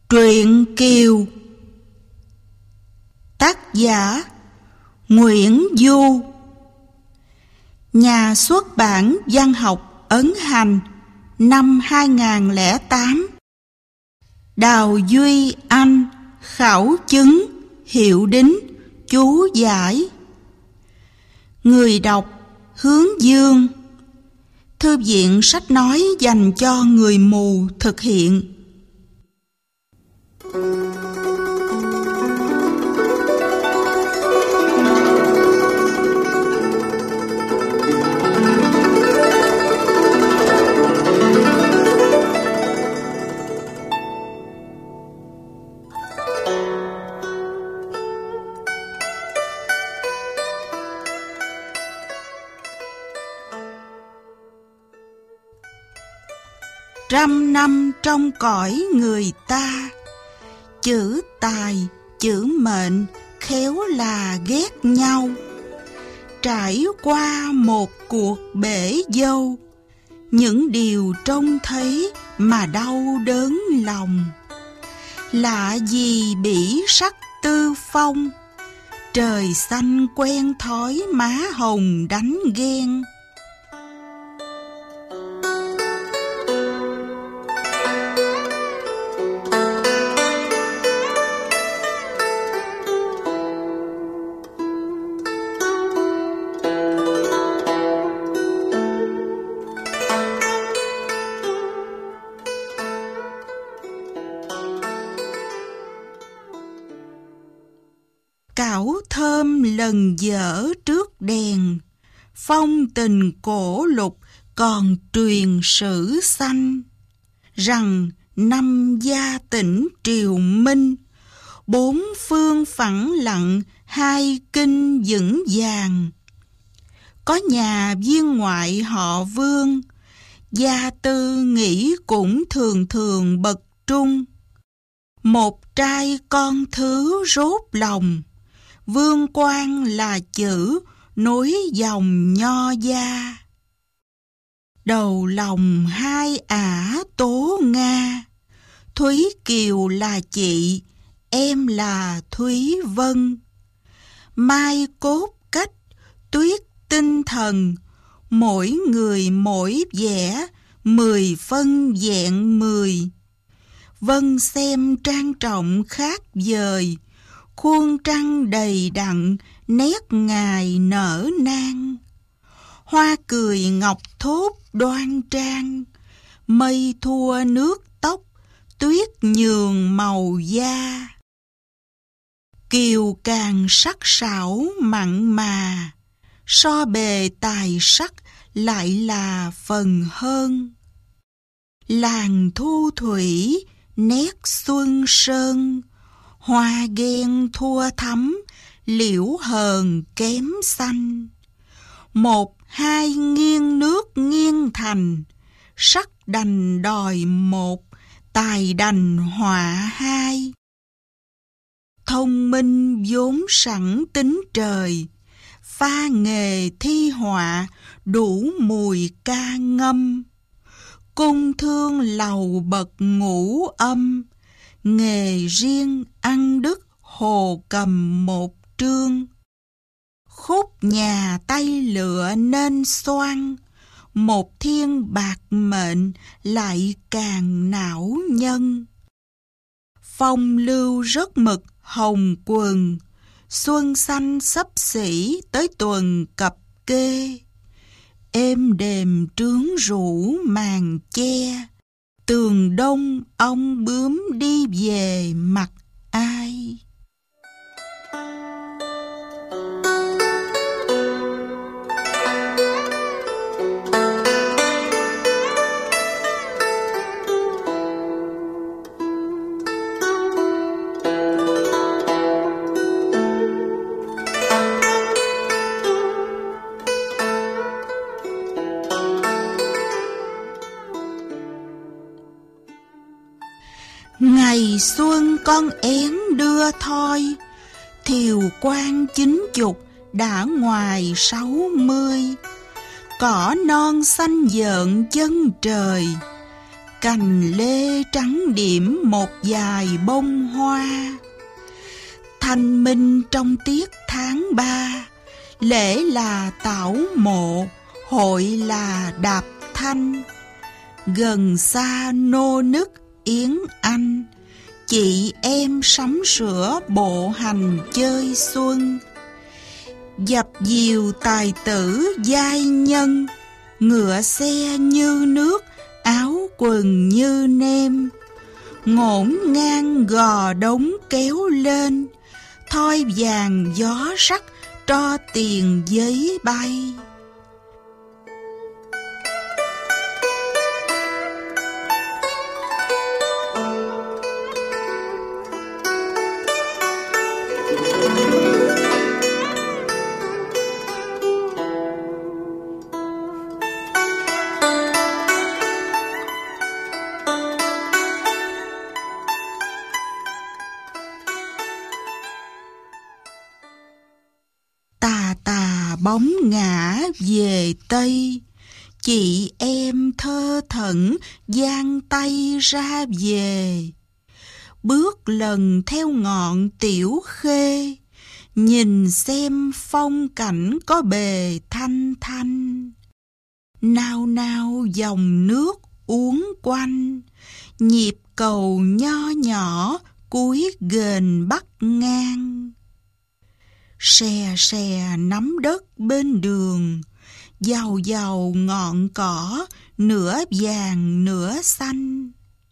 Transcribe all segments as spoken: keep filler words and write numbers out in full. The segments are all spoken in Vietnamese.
Truyện Kiều. Tác giả Nguyễn Du. Nhà xuất bản Văn học Ấn Hành, năm hai nghìn không trăm lẻ tám. Đào Duy Anh khảo chứng, hiệu đính, chú giải. Người đọc Hướng Dương. Thư viện sách nói dành cho người mù thực hiện. Trăm năm trong cõi người ta, chữ tài, chữ mệnh khéo là ghét nhau. Trải qua một cuộc bể dâu, những điều trông thấy mà đau đớn lòng. Lạ gì bỉ sắc tư phong, trời xanh quen thói má hồng đánh ghen. Cảo thơm lần dở trước đèn, phong tình cổ lục còn truyền sử xanh. Rằng năm gia tỉnh triều minh, bốn phương phẳng lặng hai kinh vững vàng. Có nhà viên ngoại họ Vương, gia tư nghĩ cũng thường thường bậc trung. Một trai con thứ rốt lòng, vương quan là chữ nối dòng nho gia. Đầu lòng hai ả Tố Nga, Thúy Kiều là chị, em là Thúy Vân. Mai cốt cách, tuyết tinh thần, mỗi người mỗi vẻ, mười phân vẹn mười. Vân xem trang trọng khác vời, khuôn trăng đầy đặn, nét ngài nở nang. Hoa cười ngọc thốt đoan trang, mây thua nước tóc, tuyết nhường màu da. Kiều càng sắc sảo mặn mà, so bề tài sắc lại là phần hơn. Làng thu thủy, nét xuân sơn, hoa ghen thua thắm, liễu hờn kém xanh. Một hai nghiêng nước nghiêng thành, sắc đành đòi một, tài đành họa hai. Thông minh vốn sẵn tính trời, pha nghề thi họa đủ mùi ca ngâm. Cung thương lầu bậc ngũ âm, nghề riêng ăn đức hồ cầm một trương. Khúc nhà tay lựa nên xoan, một thiên bạc mệnh lại càng não nhân. Phong lưu rất mực hồng quần, xuân xanh xấp xỉ tới tuần cập kê. Êm đềm trướng rủ màn che, tường đông ong bướm đi về mặt ai. Ngày xuân con én đưa thoi, thiều quan chín chục đã ngoài sáu mươi. Cỏ non xanh dợn chân trời, cành lê trắng điểm một vài bông hoa. Thanh minh trong tiết tháng ba, lễ là tảo mộ, hội là đạp thanh. Gần xa nô nức yến anh, chị em sắm sửa bộ hành chơi xuân. Dập dìu tài tử giai nhân, ngựa xe như nước, áo quần như nêm. Ngổn ngang gò đống kéo lên, thoi vàng gió sắc, tro tiền giấy bay. Tà tà bóng ngã về Tây, chị em thơ thẩn giang tay ra về. Bước lần theo ngọn tiểu khê, nhìn xem phong cảnh có bề thanh thanh. Nao nao dòng nước uốn quanh, nhịp cầu nho nhỏ cuối ghềnh bắc ngang. Xè xè nắm đất bên đường, giàu giàu ngọn cỏ, nửa vàng nửa xanh.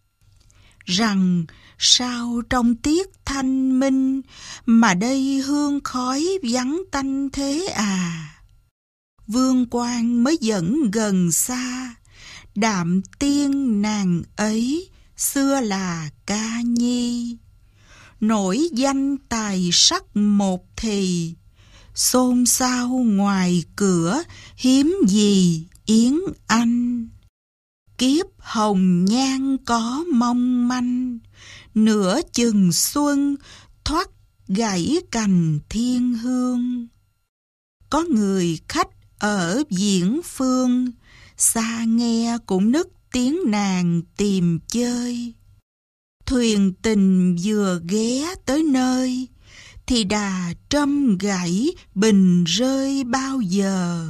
Rằng sao trong tiết thanh minh, mà đây hương khói vắng tanh thế à? Vương quan mới dẫn gần xa, đạm tiên nàng ấy, xưa là ca nhi. Nổi danh tài sắc một thì, xôn xao ngoài cửa, hiếm gì yến anh. Kiếp hồng nhan có mong manh, nửa chừng xuân thoát gãy cành thiên hương. Có người khách ở viễn phương, xa nghe cũng nức tiếng nàng tìm chơi. Thuyền tình vừa ghé tới nơi, thì đà trâm gãy bình rơi bao giờ.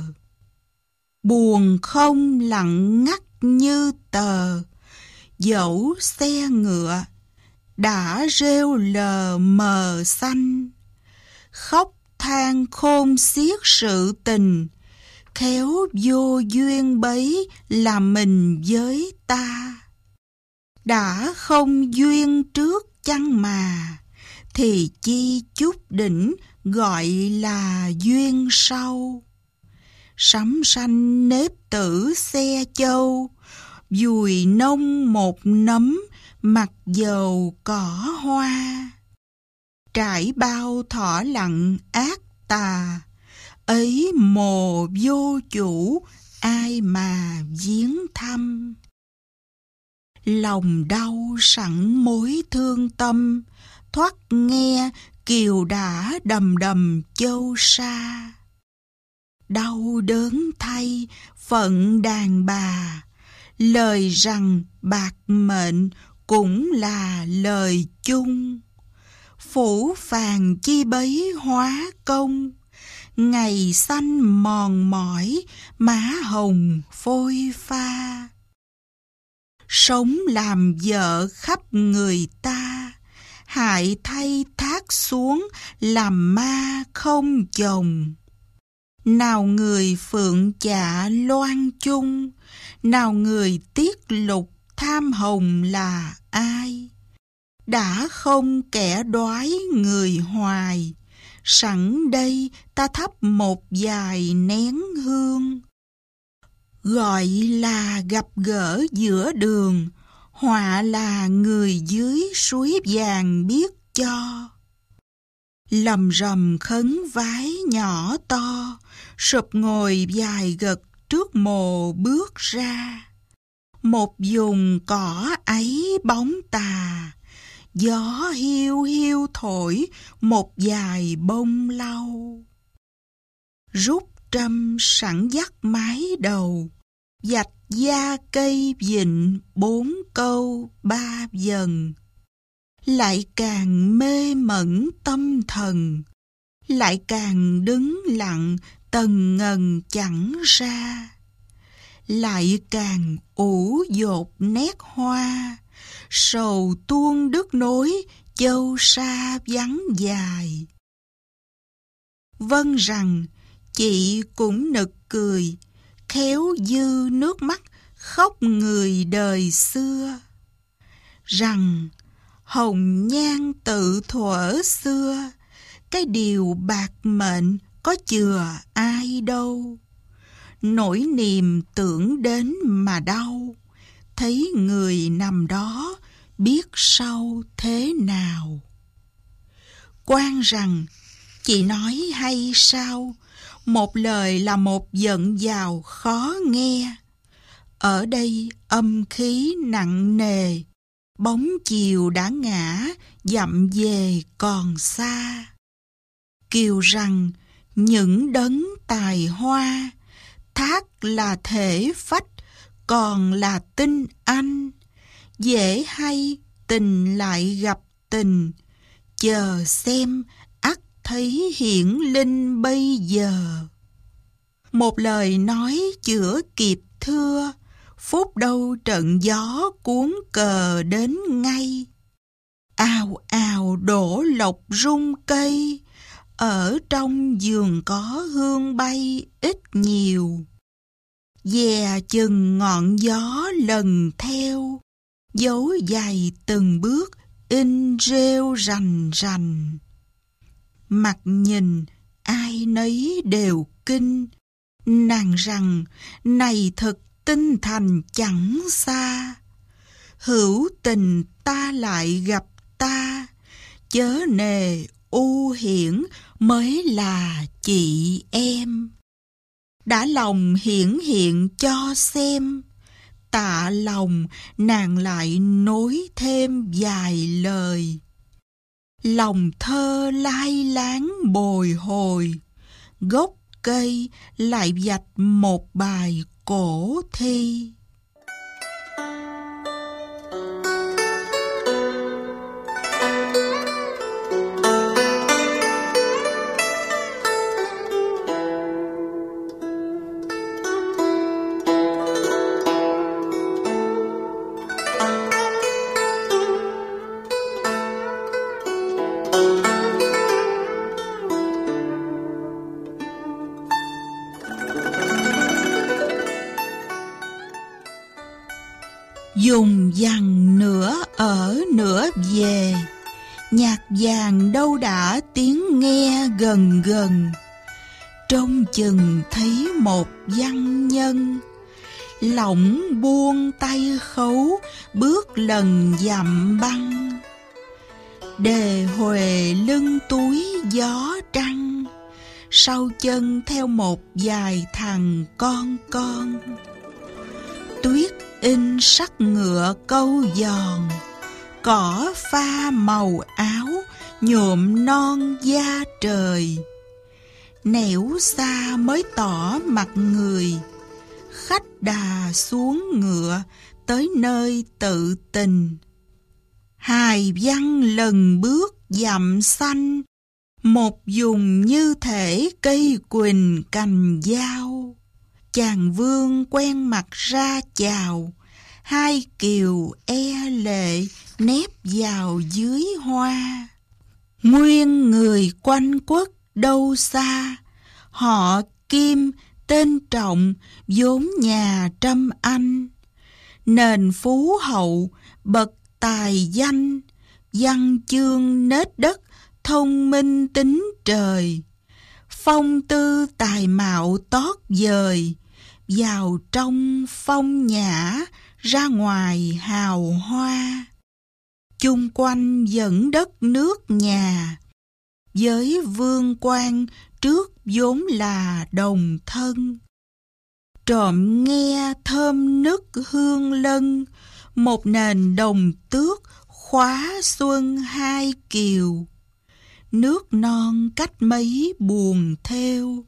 Buồn không lặng ngắt như tờ, dẫu xe ngựa đã rêu lờ mờ xanh. Khóc than khôn xiết sự tình, khéo vô duyên bấy làm mình với ta. Đã không duyên trước chăng mà, thì chi chút đỉnh gọi là duyên sau. Sắm xanh nếp tử xe châu, dùi nông một nấm, mặc dầu cỏ hoa. Trải bao thỏ lặng ác tà, ấy mồ vô chủ, ai mà viếng thăm. Lòng đau sẵn mối thương tâm, thoát nghe kiều đã đầm đầm châu sa. Đau đớn thay phận đàn bà, lời rằng bạc mệnh cũng là lời chung. Phủ phàng chi bấy hóa công, ngày xanh mòn mỏi, má hồng phôi pha. Sống làm vợ khắp người ta, hại thay thác xuống làm ma không chồng. Nào người phượng chạ loan chung, nào người tiết lục tham hồng là ai? Đã không kẻ đoái người hoài, sẵn đây ta thắp một vài nén hương. Gọi là gặp gỡ giữa đường, họa là người dưới suối vàng biết cho. Lầm rầm khấn vái nhỏ to, sụp ngồi dài gật trước mồ bước ra. Một vùng cỏ ấy bóng tà, gió hiu hiu thổi một vài bông lau. Rút trâm sẵn dắt mái đầu, vạch gia cây vịnh bốn câu ba dần. Lại càng mê mẩn tâm thần, lại càng đứng lặng tần ngần chẳng ra. Lại càng ủ dột nét hoa, sầu tuôn đứt nối châu sa vắng dài. Vâng rằng chị cũng nực cười, khéo dư nước mắt khóc người đời xưa. Rằng hồng nhan tự thuở xưa, cái điều bạc mệnh có chừa ai đâu. Nỗi niềm tưởng đến mà đau, thấy người nằm đó biết sau thế nào. Quan rằng chị nói hay sao, một lời là một giận vào khó nghe. Ở đây âm khí nặng nề, bóng chiều đã ngã, dặm về còn xa. Kiều rằng những đấng tài hoa, thác là thể phách, còn là tinh anh. Dễ hay tình lại gặp tình, chờ xem ắt thấy hiển linh bây giờ. Một lời nói chữa kịp thưa, phút đâu trận gió cuốn cờ đến ngay. Ào ào đổ lộc rung cây, ở trong vườn có hương bay ít nhiều. Dè chừng ngọn gió lần theo, dấu dài từng bước in rêu rành rành. Mặt nhìn ai nấy đều kinh, nàng rằng này thật tinh thành chẳng xa. Hữu tình ta lại gặp ta, chớ nề u hiển mới là chị em. Đã lòng hiển hiện cho xem, tạ lòng nàng lại nối thêm vài lời. Lòng thơ lai láng bồi hồi, gốc cây lại vạch một bài cổ thi. Dùng dằng nửa ở nửa về, nhạc vàng đâu đã tiếng nghe gần gần. Trông chừng thấy một văn nhân, lỏng buông tay khấu bước lần dặm băng. Đề huề lưng túi gió trăng, sau chân theo một vài thằng con con. Tuyết in sắc ngựa câu giòn, cỏ pha màu áo nhuộm non da trời. Nẻo xa mới tỏ mặt người, khách đà xuống ngựa tới nơi tự tình. Hài văn lần bước dặm xanh, một vùng như thể cây quỳnh cành dao. Chàng vương quen mặt ra chào, hai kiều e lệ nép vào dưới hoa. Nguyên người quanh quất đâu xa, họ Kim tên Trọng vốn nhà Trâm Anh. Nền phú hậu bậc tài danh, văn chương nết đất thông minh tính trời. Phong tư tài mạo tót dời, vào trong phong nhã ra ngoài hào hoa. Chung quanh dẫn đất nước nhà, với vương quan trước vốn là đồng thân. Trộm nghe thơm nức hương lân, một nền đồng tước khóa xuân hai kiều. Nước non cách mấy buồn theo,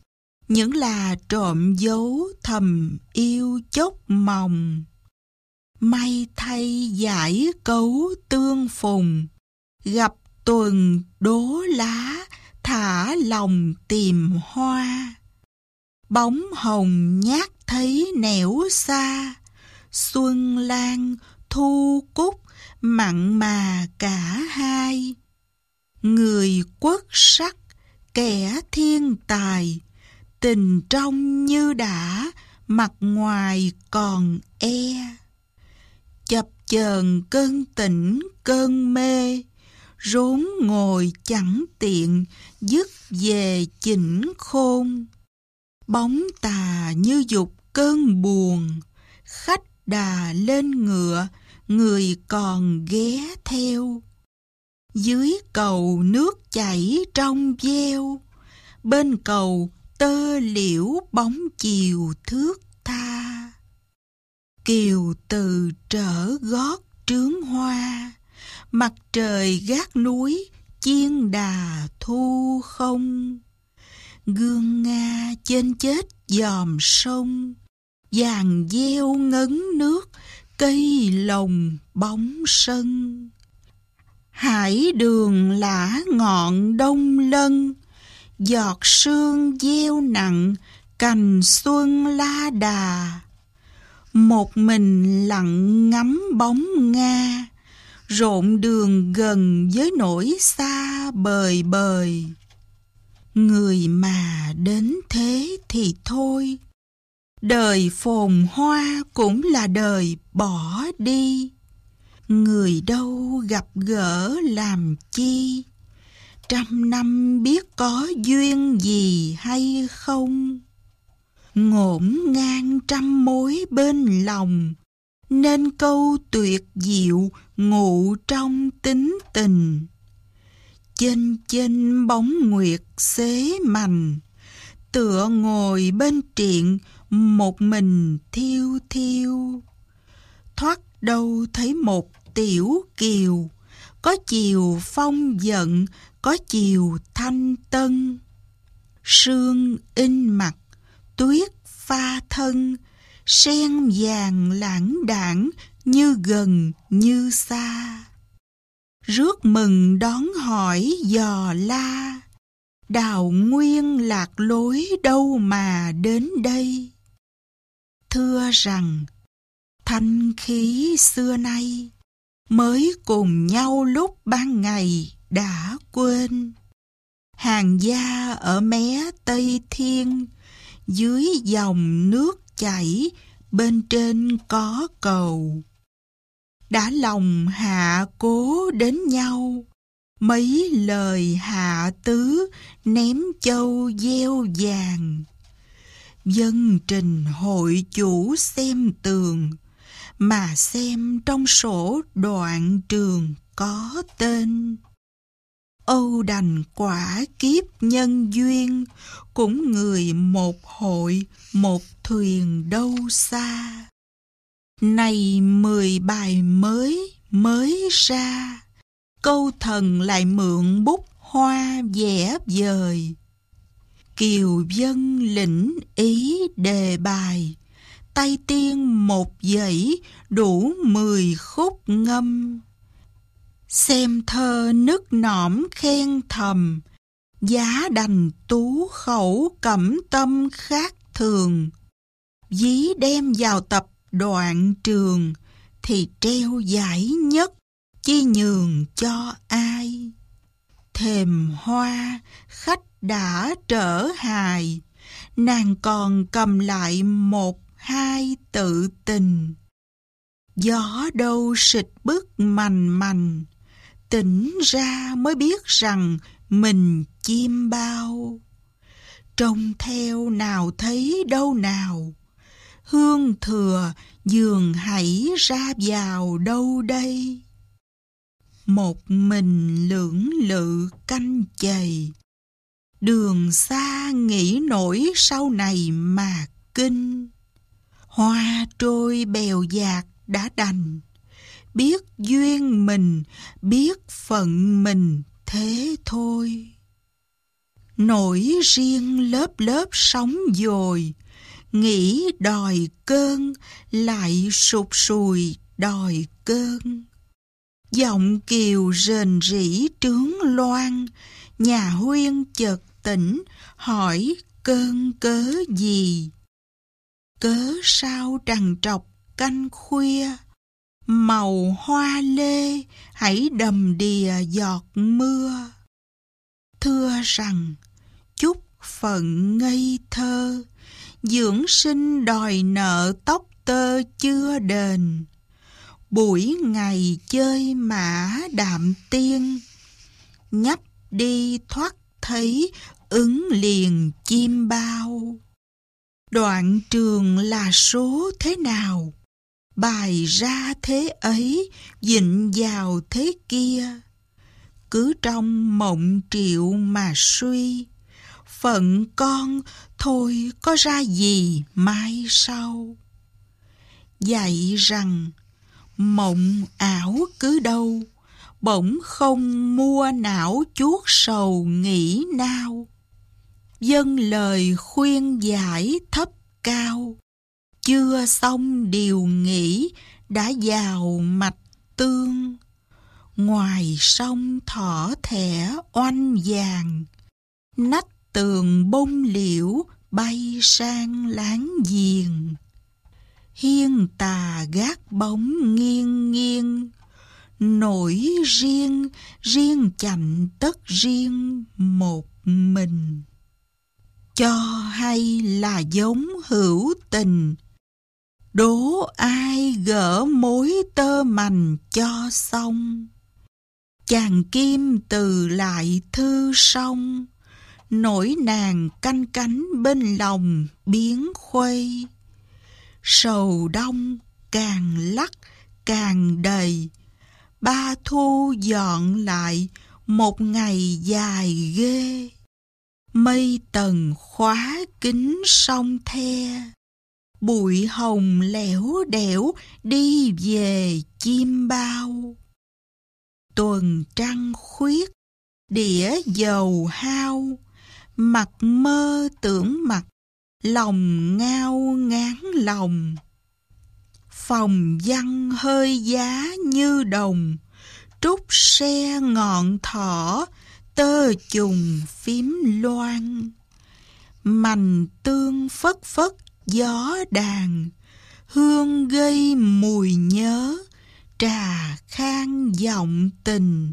những là trộm dấu thầm yêu chốc mòng. May thay giải cấu tương phùng, gặp tuần đố lá, thả lòng tìm hoa. Bóng hồng nhát thấy nẻo xa, xuân lan thu cúc mặn mà cả hai. Người quốc sắc kẻ thiên tài, tình trong như đã, mặt ngoài còn e. Chập chờn cơn tỉnh cơn mê, rốn ngồi chẳng tiện dứt về chỉnh khôn. Bóng tà như dục cơn buồn, khách đà lên ngựa, người còn ghé theo. Dưới cầu nước chảy trong veo, bên cầu tơ liễu bóng chiều thướt tha. Kiều từ trở gót trướng hoa, mặt trời gác núi chiên đà thu không. Gương Nga trên chết dòm sông, vàng gieo ngấn nước, cây lồng bóng sân. Hải đường lã ngọn đông lân, giọt sương gieo nặng, cành xuân la đà. Một mình lặng ngắm bóng Nga, rộn đường gần với nỗi xa bời bời. Người mà đến thế thì thôi, đời phồn hoa cũng là đời bỏ đi. Người đâu gặp gỡ làm chi, trăm năm biết có duyên gì hay không. Ngổn ngang trăm mối bên lòng, nên câu tuyệt diệu ngụ trong tính tình. Chênh chênh bóng nguyệt xế mành, tựa ngồi bên triện một mình thiêu thiêu. Thoát đâu thấy một tiểu kiều, có chiều phong giận, có chiều thanh tân. Sương in mặt, tuyết pha thân, sen vàng lãng đãng như gần như xa. Rước mừng đón hỏi dò la, đào nguyên lạc lối đâu mà đến đây. Thưa rằng thanh khí xưa nay, mới cùng nhau lúc ban ngày đã quên. Hàng gia ở mé Tây Thiên, dưới dòng nước chảy, bên trên có cầu. Đã lòng hạ cố đến nhau, mấy lời hạ tứ ném châu gieo vàng. Dân trình hội chủ xem tường, mà xem trong sổ đoạn trường có tên. Âu đành quả kiếp nhân duyên, cũng người một hội một thuyền đâu xa. Này mười bài mới mới ra, câu thần lại mượn bút hoa vẽ vời. Kiều dân lĩnh ý đề bài, tay tiên một dãy đủ mười khúc ngâm. Xem thơ nức nỏm khen thầm, giá đành tú khẩu cẩm tâm khác thường. Dí đem vào tập đoạn trường, thì treo giải nhất, chi nhường cho ai. Thềm hoa khách đã trở hài, nàng còn cầm lại một hai tự tình. Gió đâu xịt bức mành mành, tỉnh ra mới biết rằng mình chim bao. Trông theo nào thấy đâu nào, hương thừa giường hãy ra vào đâu đây. Một mình lưỡng lự canh chày, đường xa nghĩ nổi sau này mà kinh. Hoa trôi bèo dạt đã đành, biết duyên mình, biết phận mình thế thôi. nổi riêng lớp lớp sóng dồi, nghĩ đòi cơn, lại sụt sùi đòi cơn. Giọng kiều rền rĩ trướng loan, nhà Huyên chợt tỉnh, hỏi cơn cớ gì. Cớ sao trằn trọc canh khuya, màu hoa lê hãy đầm đìa giọt mưa. Thưa rằng chút phận ngây thơ, dưỡng sinh đòi nợ tóc tơ chưa đền. Buổi ngày chơi mã đạm tiên, nhấp đi thoát thấy ứng liền chim bao. Đoạn trường là số thế nào, bài ra thế ấy, vịnh vào thế kia. Cứ trong mộng triệu mà suy, phận con thôi có ra gì mai sau. Dạy rằng mộng ảo cứ đâu, bỗng không mua não chuốt sầu nghĩ nao. Dâng lời khuyên giải thấp cao, chưa xong điều nghĩ đã vào mạch tương. Ngoài sông thỏ thẻ oanh vàng, nách tường bông liễu bay sang láng giềng. Hiên tà gác bóng nghiêng nghiêng, nổi riêng, riêng chạnh tất riêng một mình. Cho hay là giống hữu tình, đố ai gỡ mối tơ mành cho xong. Chàng kim từ lại thư song, nỗi nàng canh cánh bên lòng biến khuây. Sầu đông càng lắc càng đầy, ba thu dọn lại một ngày dài ghê. Mây tầng khóa kín sông The, bụi hồng lẻo đẻo đi về chim bao. Tuần trăng khuyết, đĩa dầu hao, mặt mơ tưởng mặt, lòng ngao ngán lòng. Phòng văn hơi giá như đồng, trúc xe ngọn thỏ, tơ trùng phím loan. Mành tương phất phất gió đàn, hương gây mùi nhớ, trà khang giọng tình.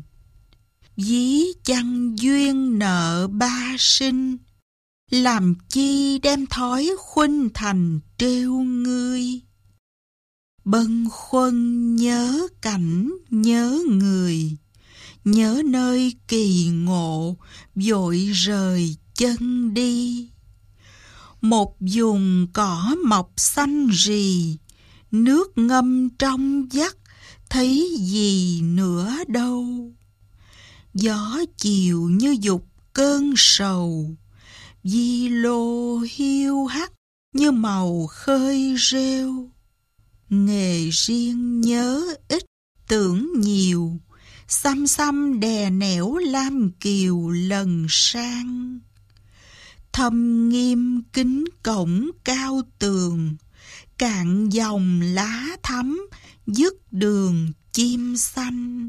Ví chăng duyên nợ ba sinh, làm chi đem thói khuynh thành trêu ngươi. Bâng khuâng nhớ cảnh nhớ người, nhớ nơi kỳ ngộ vội rời chân đi. Một vùng cỏ mọc xanh rì, nước ngâm trong vắt, thấy gì nữa đâu. Gió chiều như dục cơn sầu, di lô hiu hắt như màu khơi rêu. Nghề riêng nhớ ít tưởng nhiều, xăm xăm đè nẻo lam kiều lần sang. Thâm nghiêm kính cổng cao tường, cạn dòng lá thắm dứt đường chim xanh.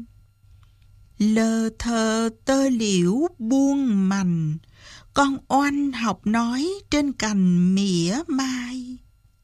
Lơ thơ tơ liễu buông mành, con oanh học nói trên cành mỉa mai.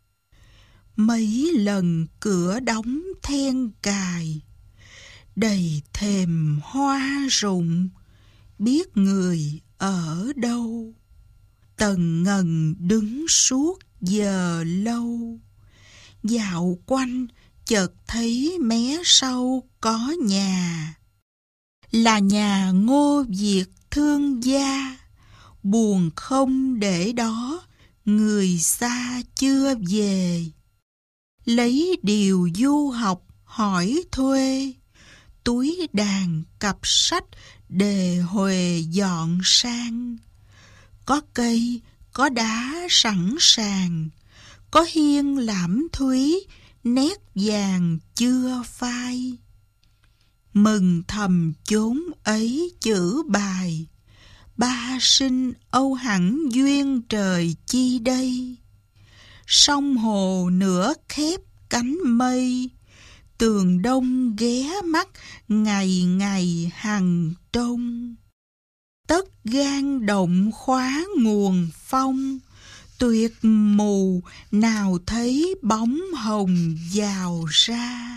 Mấy lần cửa đóng then cài, đầy thềm hoa rụng, biết người ở đâu. Tần ngần đứng suốt giờ lâu, dạo quanh chợt thấy mé sau có nhà. Là nhà Ngô Việt thương gia, buồn không để đó, người xa chưa về. Lấy điều du học hỏi thuê, túi đàn cặp sách đề huề dọn sang. Có cây, có đá sẵn sàng, có hiên lãm thúy, nét vàng chưa phai. Mừng thầm chốn ấy chữ bài, ba sinh âu hẳn duyên trời chi đây. Sông hồ nửa khép cánh mây, tường đông ghé mắt ngày ngày hằng trông. Tất gan động khóa nguồn phong, tuyệt mù nào thấy bóng hồng vào ra.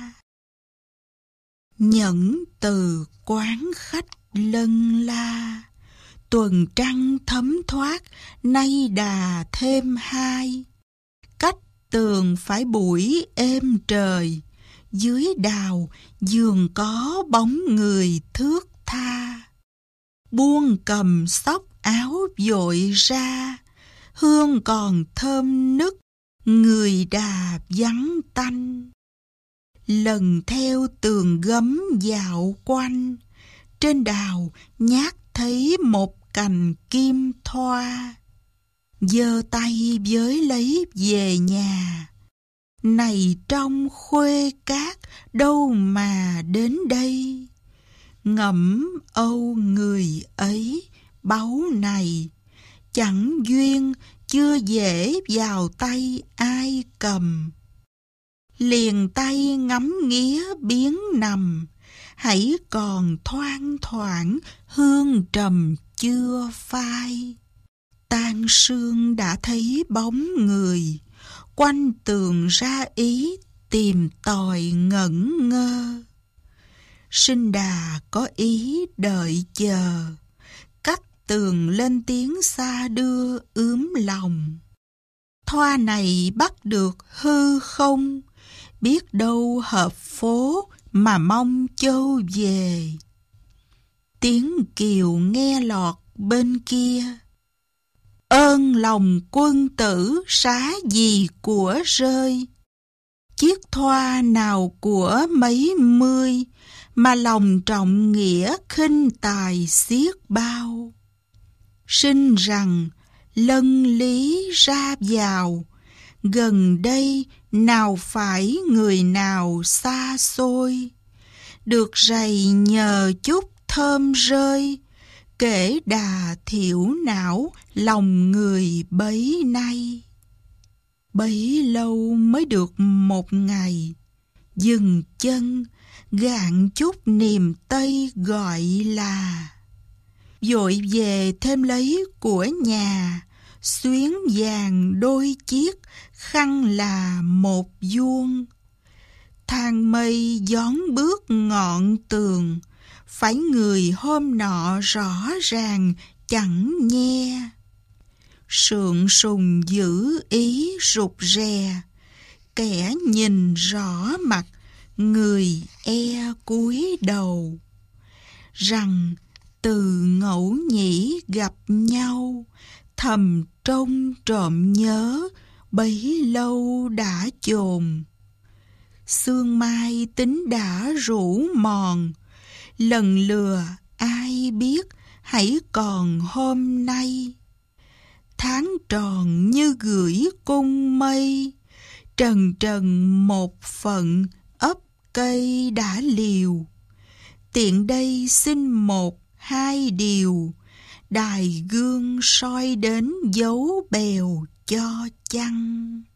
Nhẫn từ quán khách lân la, tuần trăng thấm thoát nay đà thêm hai. Cách tường phải buổi êm trời, dưới đào giường có bóng người thướt tha. Buông cầm xóc áo vội ra, hương còn thơm nức, người đà vắng tanh. Lần theo tường gấm dạo quanh, trên đào nhát thấy một cành kim thoa. Giơ tay với lấy về nhà, này trong khuê cát đâu mà đến đây. Ngẫm âu người ấy báu này, chẳng duyên chưa dễ vào tay ai cầm. Liền tay ngắm nghía biến nằm, hãy còn thoang thoảng hương trầm chưa phai. Tan sương đã thấy bóng người, quanh tường ra ý tìm tòi ngẩn ngơ. Sinh đà có ý đợi chờ, cách tường lên tiếng xa đưa ướm lòng. Thoa này bắt được hư không, biết đâu hợp phố mà mong châu về. Tiếng kiều nghe lọt bên kia, ơn lòng quân tử xá gì của rơi. Chiếc thoa nào của mấy mươi, mà lòng trọng nghĩa khinh tài xiết bao. Sinh rằng lân lý ra vào, gần đây nào phải người nào xa xôi. Được rầy nhờ chút thơm rơi, kể đà thiểu não lòng người bấy nay. Bấy lâu mới được một ngày, dừng chân gạn chút niềm tây gọi là. Vội về thêm lấy của nhà, xuyến vàng đôi chiếc, khăn là một vuông. Thang mây gión bước ngọn tường, phải người hôm nọ rõ ràng chẳng nghe. Sượng sùng giữ ý rụt rè, kẻ nhìn rõ mặt, người e cúi đầu. Rằng từ ngẫu nhĩ gặp nhau, thầm trông trộm nhớ, bấy lâu đã chồn. Sương mai tính đã rũ mòn, lần lừa ai biết hãy còn hôm nay. Tháng tròn như gửi cung mây, trần trần một phận ấp cây đã liều. Tiện đây xin một hai điều, đài gương soi đến dấu bèo cho chăng.